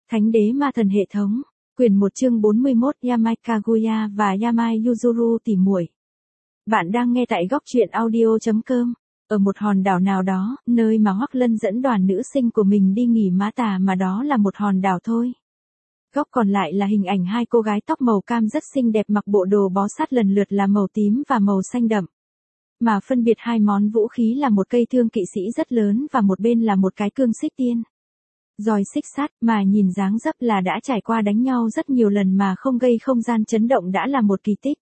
Thánh đế ma thần hệ thống. Quyển 1 chương 41 Yamai Kaguya và Yamai Yuzuru tỉ muội. Bạn đang nghe tại góc truyện audio.com. Ở một hòn đảo nào đó, nơi mà Hoắc Lân dẫn đoàn nữ sinh của mình đi nghỉ mát tà mà đó là một hòn đảo thôi. Góc còn lại là hình ảnh hai cô gái tóc màu cam rất xinh đẹp mặc bộ đồ bó sát lần lượt là màu tím và màu xanh đậm. Mà phân biệt hai món vũ khí là một cây thương kỵ sĩ rất lớn và một bên là một cái cương xích tiên. Roi xích sát mà nhìn dáng dấp là đã trải qua đánh nhau rất nhiều lần mà không gây không gian chấn động đã là một kỳ tích.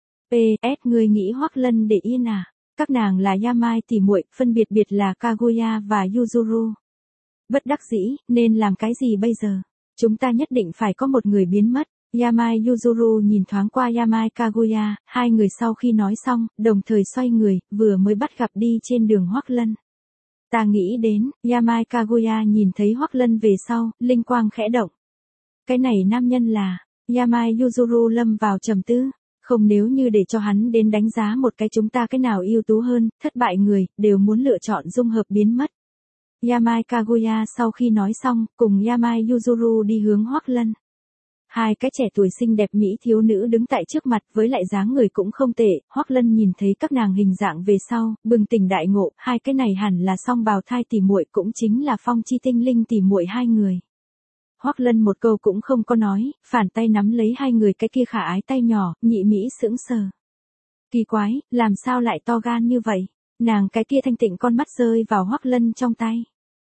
PS, ngươi nghĩ Hoắc Lân để yên à? Các nàng là Yamai tỉ muội, phân biệt là Kaguya và Yuzuru. Bất đắc dĩ, nên làm cái gì bây giờ? Chúng ta nhất định phải có một người biến mất. Yamai Yuzuru nhìn thoáng qua Yamai Kaguya, hai người sau khi nói xong, đồng thời xoay người, vừa mới bắt gặp đi trên đường Hoắc Lân. Ta nghĩ đến, Yamai Kaguya nhìn thấy Hoắc Lân về sau, linh quang khẽ động. Cái này nam nhân là, Yamai Yuzuru lâm vào trầm tư, không nếu như để cho hắn đến đánh giá một cái chúng ta cái nào ưu tú hơn, thất bại người, đều muốn lựa chọn dung hợp biến mất. Yamai Kaguya sau khi nói xong, cùng Yamai Yuzuru đi hướng Hoắc Lân. Hai cái trẻ tuổi xinh đẹp mỹ thiếu nữ đứng tại trước mặt với lại dáng người cũng không tệ, Hoắc Lân nhìn thấy các nàng hình dạng về sau, bừng tỉnh đại ngộ, hai cái này hẳn là song bào thai tỉ muội cũng chính là Phong Chi Tinh Linh tỉ muội hai người. Hoắc Lân một câu cũng không có nói, phản tay nắm lấy hai người cái kia khả ái tay nhỏ, nhị mỹ sững sờ. Kỳ quái, làm sao lại to gan như vậy? Nàng cái kia thanh tịnh con mắt rơi vào Hoắc Lân trong tay.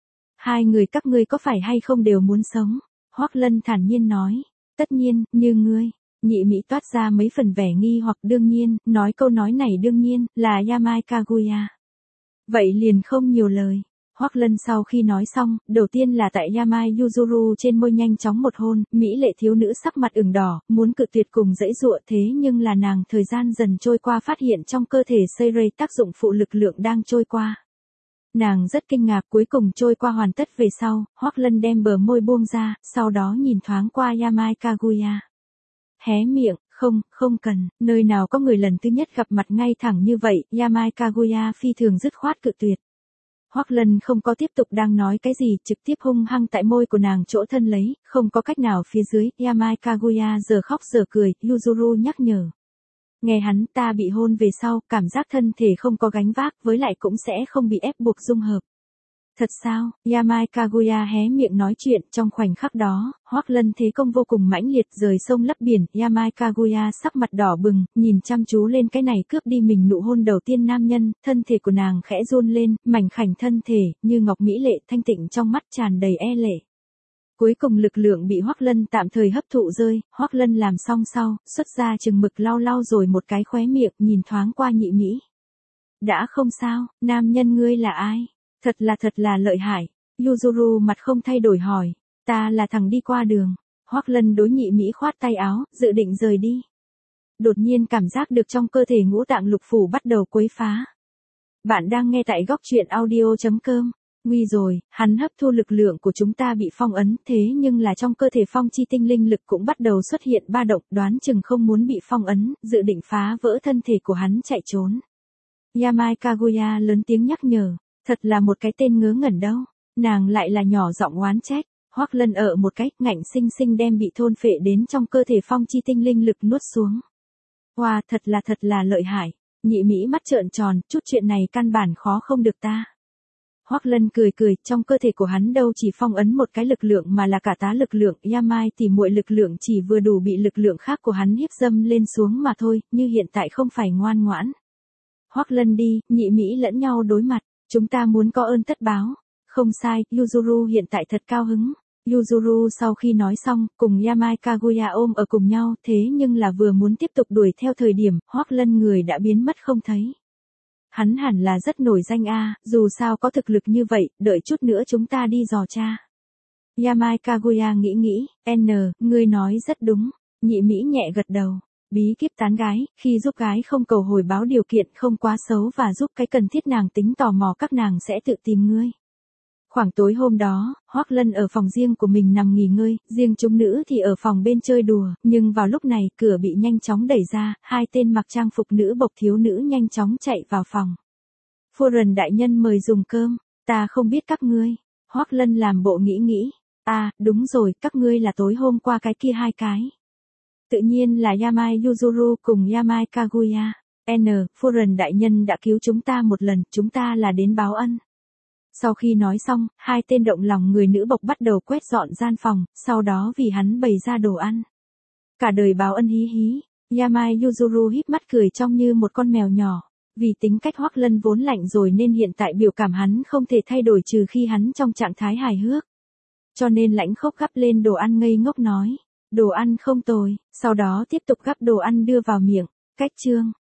Hai người các ngươi có phải hay không đều muốn sống? Hoắc Lân thản nhiên nói. Tất nhiên, như ngươi, nhị mỹ toát ra mấy phần vẻ nghi hoặc đương nhiên, nói câu nói này đương nhiên, là Yamai Kaguya. Vậy liền không nhiều lời. Hoắc Lân sau khi nói xong, đầu tiên là tại Yamai Yuzuru trên môi nhanh chóng một hôn, mỹ lệ thiếu nữ sắc mặt ửng đỏ, muốn cự tuyệt cùng dãy dụa thế nhưng là nàng thời gian dần trôi qua phát hiện trong cơ thể Seirei tác dụng phụ lực lượng đang trôi qua. Nàng rất kinh ngạc cuối cùng trôi qua hoàn tất về sau, Hoắc Lân đem bờ môi buông ra, sau đó nhìn thoáng qua Yamai Kaguya. Hé miệng, không cần, nơi nào có người lần thứ nhất gặp mặt ngay thẳng như vậy, Yamai Kaguya phi thường dứt khoát cự tuyệt. Hoắc Lân không có tiếp tục đang nói cái gì, trực tiếp hung hăng tại môi của nàng chỗ thân lấy, không có cách nào phía dưới, Yamai Kaguya giờ khóc giờ cười, Yuzuru nhắc nhở. Nghe hắn ta bị hôn về sau, cảm giác thân thể không có gánh vác, với lại cũng sẽ không bị ép buộc dung hợp. Thật sao? Yamai Kaguya hé miệng nói chuyện, trong khoảnh khắc đó, Hoắc Lân thế công vô cùng mãnh liệt rời sông lấp biển, Yamai Kaguya sắc mặt đỏ bừng, nhìn chăm chú lên cái này cướp đi mình nụ hôn đầu tiên nam nhân, thân thể của nàng khẽ run lên, mảnh khảnh thân thể, như ngọc mỹ lệ thanh tịnh trong mắt tràn đầy e lệ. Cuối cùng lực lượng bị Hoắc Lân tạm thời hấp thụ rơi, Hoắc Lân làm xong sau, xuất ra chừng mực lau lau rồi một cái khóe miệng, nhìn thoáng qua nhị mỹ. Đã không sao, nam nhân ngươi là ai? Thật là lợi hại. Yuzuru mặt không thay đổi hỏi, ta là thằng đi qua đường. Hoắc Lân đối nhị mỹ khoát tay áo, dự định rời đi. Đột nhiên cảm giác được trong cơ thể ngũ tạng lục phủ bắt đầu quấy phá. Bạn đang nghe tại góc truyện audio.com. Nguy rồi, hắn hấp thu lực lượng của chúng ta bị phong ấn, thế nhưng là trong cơ thể Phong Chi Tinh Linh lực cũng bắt đầu xuất hiện ba động, đoán chừng không muốn bị phong ấn, dự định phá vỡ thân thể của hắn chạy trốn. Yamai Kaguya lớn tiếng nhắc nhở, thật là một cái tên ngớ ngẩn đâu, nàng lại là nhỏ giọng oán trách. Hoắc Lân ở một cách ngạnh sinh sinh đem bị thôn phệ đến trong cơ thể Phong Chi Tinh Linh lực nuốt xuống. Wow, thật là lợi hại. Nhị mỹ mắt trợn tròn, chút chuyện này căn bản khó không được ta. Hoắc Lân cười, trong cơ thể của hắn đâu chỉ phong ấn một cái lực lượng mà là cả tá lực lượng, Yamai tỉ muội lực lượng chỉ vừa đủ bị lực lượng khác của hắn hiếp dâm lên xuống mà thôi, như hiện tại không phải ngoan ngoãn. Hoắc Lân đi, nhị mỹ lẫn nhau đối mặt, chúng ta muốn có ơn tất báo. Không sai, Yuzuru hiện tại thật cao hứng. Yuzuru sau khi nói xong, cùng Yamai Kaguya ôm ở cùng nhau, thế nhưng là vừa muốn tiếp tục đuổi theo thời điểm, Hoắc Lân người đã biến mất không thấy. Hắn hẳn là rất nổi danh a, dù sao có thực lực như vậy, đợi chút nữa chúng ta đi dò tra. Yamai Kaguya nghĩ, ngươi nói rất đúng, nhị mỹ nhẹ gật đầu. Bí kíp tán gái, khi giúp gái không cầu hồi báo điều kiện không quá xấu và giúp cái cần thiết nàng tính tò mò các nàng sẽ tự tìm ngươi. Khoảng tối hôm đó, Hoắc Lân ở phòng riêng của mình nằm nghỉ ngơi, riêng chúng nữ thì ở phòng bên chơi đùa, nhưng vào lúc này cửa bị nhanh chóng đẩy ra, hai tên mặc trang phục nữ bộc thiếu nữ nhanh chóng chạy vào phòng. Phu rần đại nhân mời dùng cơm, ta không biết các ngươi. Hoắc Lân làm bộ nghĩ, À, đúng rồi, các ngươi là tối hôm qua cái kia hai cái. Tự nhiên là Yamai Yuzuru cùng Yamai Kaguya. Phu rần đại nhân đã cứu chúng ta một lần, chúng ta là đến báo ân. Sau khi nói xong, hai tên động lòng người nữ bộc bắt đầu quét dọn gian phòng, sau đó vì hắn bày ra đồ ăn. Cả đời báo ân hí hí, Yamai Yuzuru híp mắt cười trông như một con mèo nhỏ. Vì tính cách Hoắc Lân vốn lạnh rồi nên hiện tại biểu cảm hắn không thể thay đổi trừ khi hắn trong trạng thái hài hước. Cho nên lãnh khốc gắp lên đồ ăn ngây ngốc nói. Đồ ăn không tồi, sau đó tiếp tục gắp đồ ăn đưa vào miệng. Cách chương.